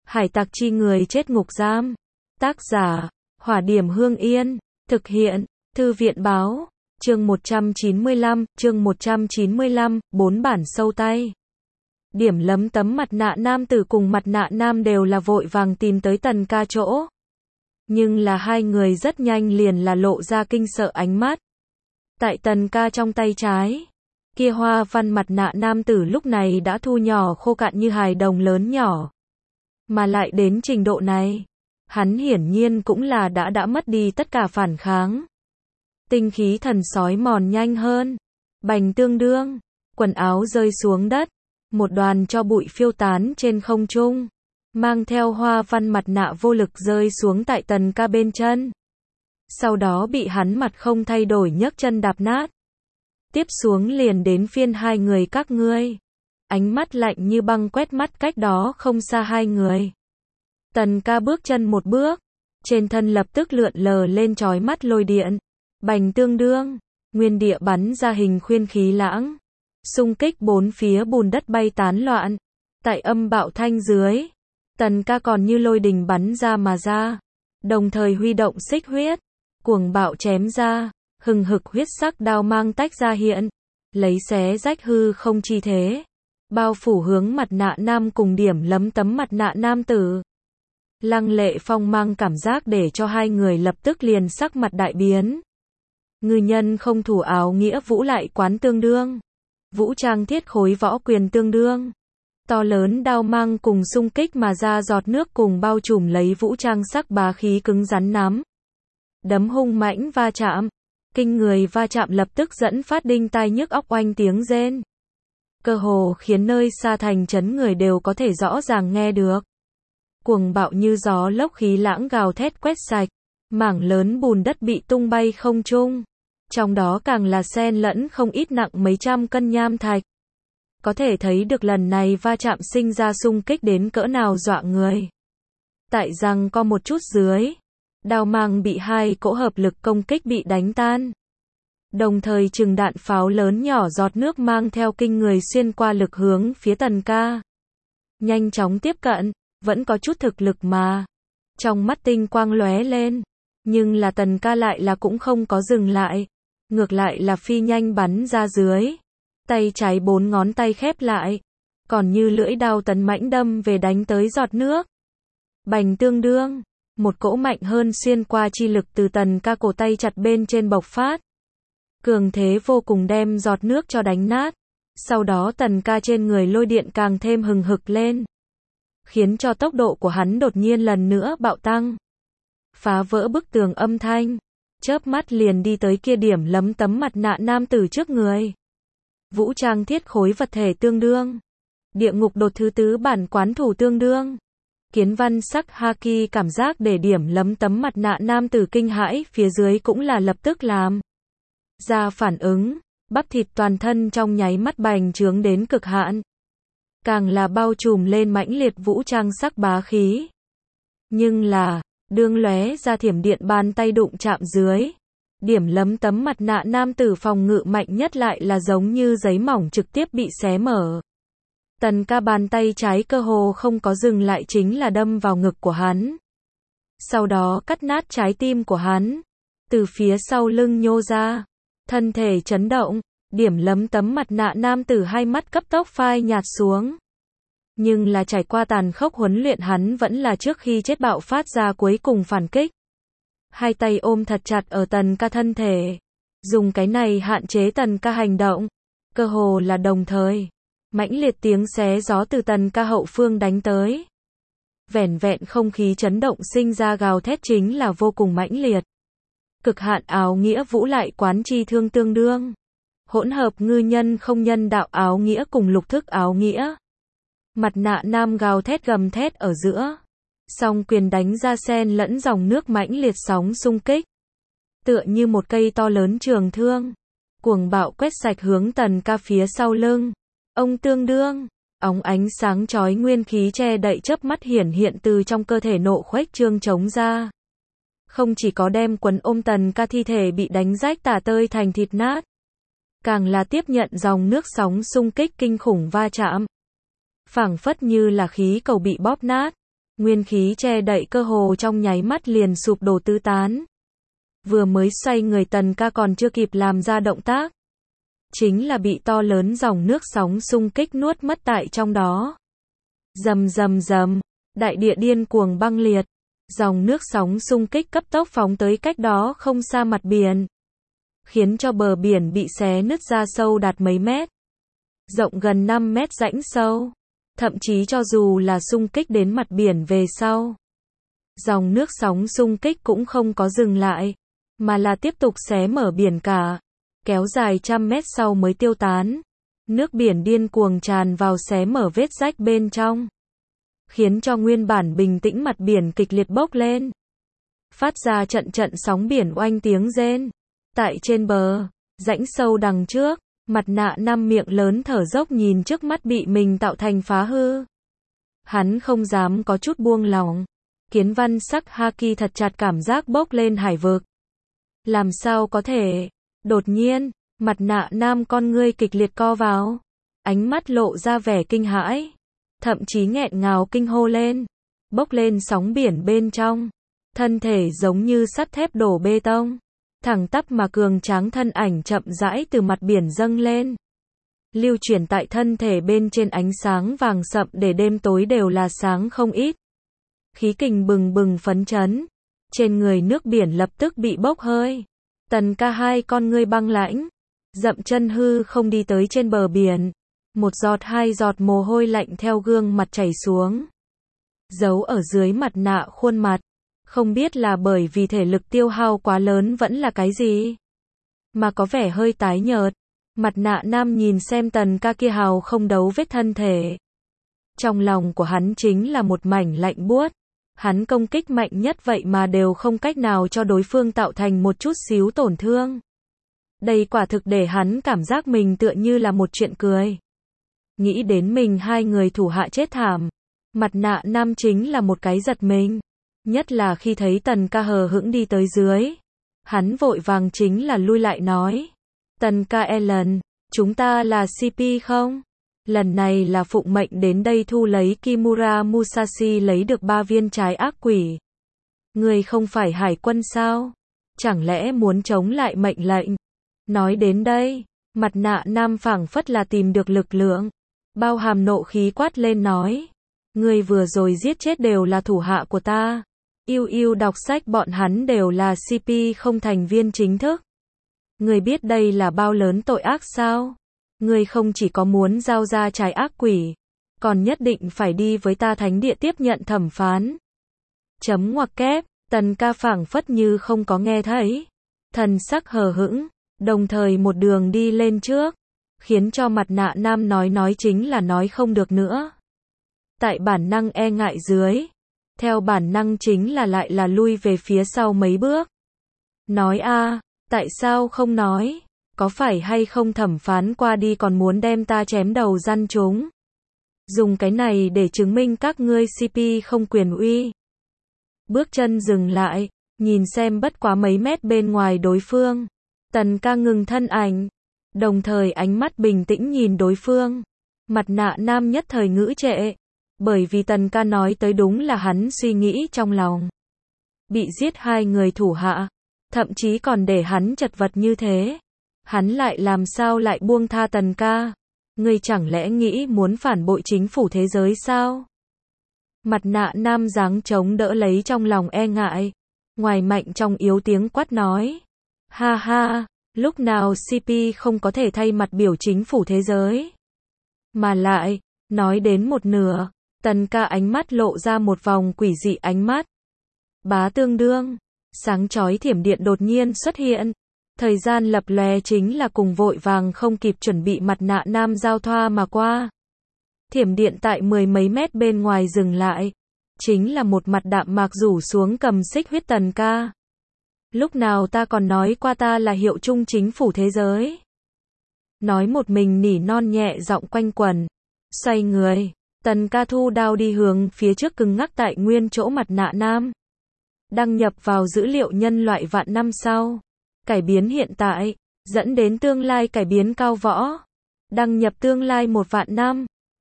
Hải tặc chi người chết ngục giam. Tác giả, Hỏa Điểm Hương Yên. Thực hiện, Thư viện báo. Chương 195, 4 bản sâu tay. Điểm lấm tấm mặt nạ nam tử cùng mặt nạ nam đều là vội vàng tìm tới Tần Ca chỗ. Nhưng là hai người rất nhanh liền là lộ ra kinh sợ ánh mắt. Tại Tần Ca trong tay trái, kia hoa văn mặt nạ nam tử lúc này đã thu nhỏ khô cạn như hài đồng lớn nhỏ. Mà lại đến trình độ này, hắn hiển nhiên cũng là đã mất đi tất cả phản kháng. Tinh khí thần sói mòn nhanh hơn. Bành tương đương, quần áo rơi xuống đất, một đoàn cho bụi phiêu tán trên không trung, mang theo hoa văn mặt nạ vô lực rơi xuống tại Tần Ca bên chân. Sau đó bị hắn mặt không thay đổi nhấc chân đạp nát. Tiếp xuống liền đến phiên hai người các ngươi. Ánh mắt lạnh như băng quét mắt cách đó không xa hai người. Tần Ca bước chân một bước, trên thân lập tức lượn lờ lên chói mắt lôi điện. Bành tương đương, nguyên địa bắn ra hình khuyên khí lãng, xung kích bốn phía bùn đất bay tán loạn. Tại âm bạo thanh dưới, Tần Ca còn như lôi đình bắn ra mà ra, đồng thời huy động xích huyết, cuồng bạo chém ra, hừng hực huyết sắc đao mang tách ra hiện, lấy xé rách hư không chi thế, bao phủ hướng mặt nạ nam cùng điểm lấm tấm mặt nạ nam tử. Lăng lệ phong mang cảm giác để cho hai người lập tức liền sắc mặt đại biến. Ngư nhân không thủ áo nghĩa vũ lại quán tương đương, vũ trang thiết khối võ quyền tương đương. To lớn đao mang cùng xung kích mà ra giọt nước cùng bao trùm lấy vũ trang sắc bá khí cứng rắn nắm. Đấm hung mãnh va chạm, kinh người va chạm lập tức dẫn phát đinh tai nhức óc oanh tiếng rên. Cơ hồ khiến nơi xa thành trấn người đều có thể rõ ràng nghe được. Cuồng bạo như gió lốc khí lãng gào thét quét sạch, mảng lớn bùn đất bị tung bay không trung. Trong đó càng là xen lẫn không ít nặng mấy trăm cân nham thạch. Có thể thấy được lần này va chạm sinh ra xung kích đến cỡ nào dọa người. Tại rằng có một chút dưới, đao mang bị hai cỗ hợp lực công kích bị đánh tan. Đồng thời chừng đạn pháo lớn nhỏ giọt nước mang theo kinh người xuyên qua lực hướng phía Tần Ca. Nhanh chóng tiếp cận, vẫn có chút thực lực mà. Trong mắt tinh quang lóe lên, nhưng là Tần Ca lại là cũng không có dừng lại. Ngược lại là phi nhanh bắn ra dưới. Tay trái 4 ngón tay khép lại, còn như lưỡi đao tấn mãnh đâm về đánh tới giọt nước. Bành tương đương, một cỗ mạnh hơn xuyên qua chi lực từ Tần Ca cổ tay chặt bên trên bộc phát. Cường thế vô cùng đem giọt nước cho đánh nát. Sau đó Tần Ca trên người lôi điện càng thêm hừng hực lên, khiến cho tốc độ của hắn đột nhiên lần nữa bạo tăng. Phá vỡ bức tường âm thanh, chớp mắt liền đi tới kia điểm lấm tấm mặt nạ nam tử trước người. Vũ trang thiết khối vật thể tương đương. Địa ngục đột thứ tứ bản quán thủ tương đương. Kiến văn sắc haki cảm giác để điểm lấm tấm mặt nạ nam tử kinh hãi phía dưới cũng là lập tức làm ra phản ứng, bắp thịt toàn thân trong nháy mắt bành trướng đến cực hạn. Càng là bao trùm lên mãnh liệt vũ trang sắc bá khí. Nhưng là, đương lóe ra thiểm điện bàn tay đụng chạm dưới. Điểm lấm tấm mặt nạ nam tử phòng ngự mạnh nhất lại là giống như giấy mỏng trực tiếp bị xé mở. Tần Ca bàn tay trái cơ hồ không có dừng lại chính là đâm vào ngực của hắn. Sau đó cắt nát trái tim của hắn. Từ phía sau lưng nhô ra. Thân thể chấn động. Điểm lấm tấm mặt nạ nam tử hai mắt cấp tốc phai nhạt xuống. Nhưng là trải qua tàn khốc huấn luyện hắn vẫn là trước khi chết bạo phát ra cuối cùng phản kích. Hai tay ôm thật chặt ở Tần Ca thân thể. Dùng cái này hạn chế Tần Ca hành động. Cơ hồ là đồng thời. Mãnh liệt tiếng xé gió từ Tần Ca hậu phương đánh tới. Vẻn vẹn không khí chấn động sinh ra gào thét chính là vô cùng mãnh liệt. Cực hạn áo nghĩa vũ lại quán chi thương tương đương. Hỗn hợp ngư nhân không nhân đạo áo nghĩa cùng lục thức áo nghĩa. Mặt nạ nam gào thét gầm thét ở giữa. Song quyền đánh ra xen lẫn dòng nước mãnh liệt sóng xung kích. Tựa như một cây to lớn trường thương. Cuồng bạo quét sạch hướng Tần Ca phía sau lưng. Ông tương đương, óng ánh sáng chói nguyên khí che đậy chớp mắt hiển hiện từ trong cơ thể nộ khuếch trương trống ra. Không chỉ có đem quấn ôm Tần Ca thi thể bị đánh rách tả tơi thành thịt nát. Càng là tiếp nhận dòng nước sóng xung kích kinh khủng va chạm. Phảng phất như là khí cầu bị bóp nát. Nguyên khí che đậy cơ hồ trong nháy mắt liền sụp đổ tứ tán. Vừa mới xoay người Tần Ca còn chưa kịp làm ra động tác, chính là bị to lớn dòng nước sóng xung kích nuốt mất tại trong đó. Rầm rầm rầm, đại địa điên cuồng băng liệt, dòng nước sóng xung kích cấp tốc phóng tới cách đó không xa mặt biển, khiến cho bờ biển bị xé nứt ra sâu đạt mấy mét, rộng gần 5 mét rãnh sâu. Thậm chí cho dù là xung kích đến mặt biển về sau, dòng nước sóng xung kích cũng không có dừng lại, mà là tiếp tục xé mở biển cả, kéo dài trăm mét sau mới tiêu tán. Nước biển điên cuồng tràn vào xé mở vết rách bên trong, khiến cho nguyên bản bình tĩnh mặt biển kịch liệt bốc lên, phát ra trận trận sóng biển oanh tiếng rên. Tại trên bờ, rãnh sâu đằng trước, Mặt Nạ Nam miệng lớn thở dốc nhìn trước mắt bị mình tạo thành phá hư. Hắn không dám có chút buông lỏng. Kiến Văn sắc haki thật chặt cảm giác bốc lên hải vực. Làm sao có thể? Đột nhiên, Mặt Nạ Nam con ngươi kịch liệt co vào, ánh mắt lộ ra vẻ kinh hãi, thậm chí nghẹn ngào kinh hô lên. Bốc lên sóng biển bên trong, thân thể giống như sắt thép đổ bê tông, thẳng tắp mà cường tráng thân ảnh chậm rãi từ mặt biển dâng lên. Lưu chuyển tại thân thể bên trên ánh sáng vàng sậm để đêm tối đều là sáng không ít. Khí kình bừng bừng phấn chấn, trên người nước biển lập tức bị bốc hơi. Tần Ca hai con ngươi băng lãnh, dậm chân hư không đi tới trên bờ biển. Một giọt hai giọt mồ hôi lạnh theo gương mặt chảy xuống, giấu ở dưới mặt nạ khuôn mặt. Không biết là bởi vì thể lực tiêu hao quá lớn vẫn là cái gì, mà có vẻ hơi tái nhợt. Mặt Nạ Nam nhìn xem Tần Ca kia hào không đấu vết thân thể, trong lòng của hắn chính là một mảnh lạnh buốt. Hắn công kích mạnh nhất vậy mà đều không cách nào cho đối phương tạo thành một chút xíu tổn thương. Đây quả thực để hắn cảm giác mình tựa như là một chuyện cười. Nghĩ đến mình hai người thủ hạ chết thảm, Mặt Nạ Nam chính là một cái giật mình. Nhất là khi thấy Tần Ca hờ hững đi tới dưới, hắn vội vàng chính là lui lại nói: Tần Ca Ellen, chúng ta là CP không? Lần này là phụng mệnh đến đây thu lấy Kimura Musashi lấy được 3 viên trái ác quỷ. Người không phải hải quân sao? Chẳng lẽ muốn chống lại mệnh lệnh? Nói đến đây, Mặt Nạ Nam phảng phất là tìm được lực lượng, bao hàm nộ khí quát lên nói: Người vừa rồi giết chết đều là thủ hạ của ta. Yêu đọc sách bọn hắn đều là CP không thành viên chính thức. Người biết đây là bao lớn tội ác sao? Người không chỉ có muốn giao ra trái ác quỷ, còn nhất định phải đi với ta thánh địa tiếp nhận thẩm phán. Chấm ngoặc kép, Tần Ca phảng phất như không có nghe thấy, thần sắc hờ hững, đồng thời một đường đi lên trước, khiến cho Mặt Nạ Nam nói chính là nói không được nữa. Tại bản năng e ngại dưới, theo bản năng chính là lại là lui về phía sau mấy bước. Nói a, tại sao không nói? Có phải hay không thẩm phán qua đi còn muốn đem ta chém đầu răn chúng? Dùng cái này để chứng minh các ngươi CP không quyền uy. Bước chân dừng lại, nhìn xem bất quá mấy mét bên ngoài đối phương. Tần Ca ngừng thân ảnh, đồng thời ánh mắt bình tĩnh nhìn đối phương. Mặt Nạ Nam nhất thời ngữ trệ, bởi vì Tần Ca nói tới đúng là hắn suy nghĩ trong lòng. Bị giết hai người thủ hạ, thậm chí còn để hắn chật vật như thế. Hắn lại làm sao lại buông tha Tần Ca? Ngươi chẳng lẽ nghĩ muốn phản bội chính phủ thế giới sao? Mặt Nạ Nam giáng chống đỡ lấy trong lòng e ngại, ngoài mạnh trong yếu tiếng quát nói: Ha ha, lúc nào CP không có thể thay mặt biểu chính phủ thế giới? Mà lại, nói đến một nửa, Tần Ca ánh mắt lộ ra một vòng quỷ dị ánh mắt. Bá tương đương, sáng chói thiểm điện đột nhiên xuất hiện. Thời gian lập lòe chính là cùng vội vàng không kịp chuẩn bị Mặt Nạ Nam giao thoa mà qua. Thiểm điện tại 10 mấy mét bên ngoài dừng lại, chính là một mặt đạm mạc rủ xuống cầm xích huyết Tần Ca. Lúc nào ta còn nói qua ta là hiệu chung chính phủ thế giới? Nói một mình nỉ non nhẹ giọng quanh quẩn. Xoay người, Tần Ca thu đao đi hướng phía trước cứng ngắc tại nguyên chỗ Mặt Nạ Nam. Đăng nhập vào dữ liệu nhân loại vạn năm sau. Cải biến hiện tại, dẫn đến tương lai cải biến cao võ. Đăng nhập tương lai 1 vạn năm.